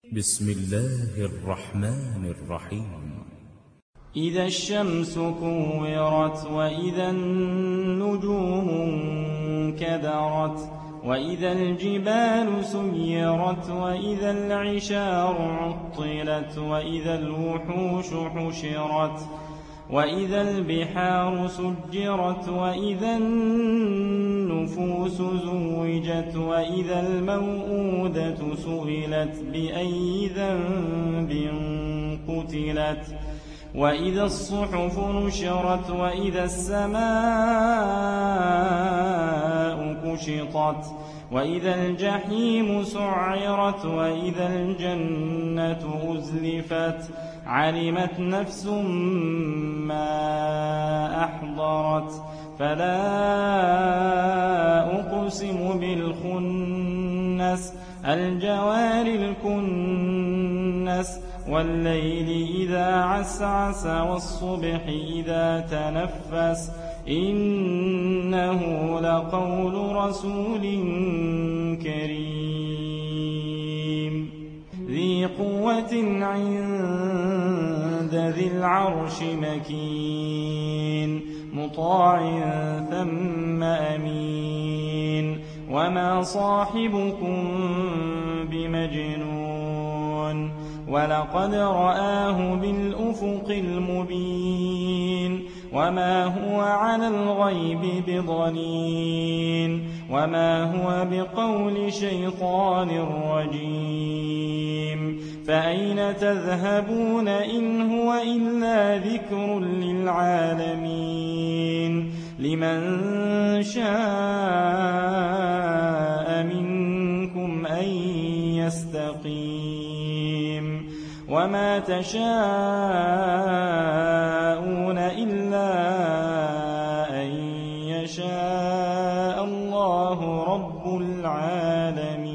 بسم الله الرحمن الرحيم. إذا الشمس كورت وإذا النجوم انكدرت وإذا الجبال سيرت وإذا العشار عطلت وإذا الوحوش حشرت وإذا البحار سجرت وإذا النفوس زوجت وإذا الموءودة سئلت بأي ذنب قتلت وإذا الصحف نشرت وإذا السماء كشطت وإذا الجحيم سعرت وإذا الجنة أزلفت علمت نفس ما أحضرت فلا أقسم بالخنس الجوار الكنس والليل إذا عسعس والصبح إذا تنفس إنه لقول رسول كريم ذي قوة عند ذي العرش مكين مطاع ثم أمين وما صاحبكم بمجنون ولقد رآه بالأفق المبين وما هو على الغيب بضنين وما هو بقول شيطان رجيم فأين تذهبون إن هو إلا ذكر للعالمين لمن شاء منكم أن يستقيم وما تشاءون إلا أن يشاء الله رب العالمين.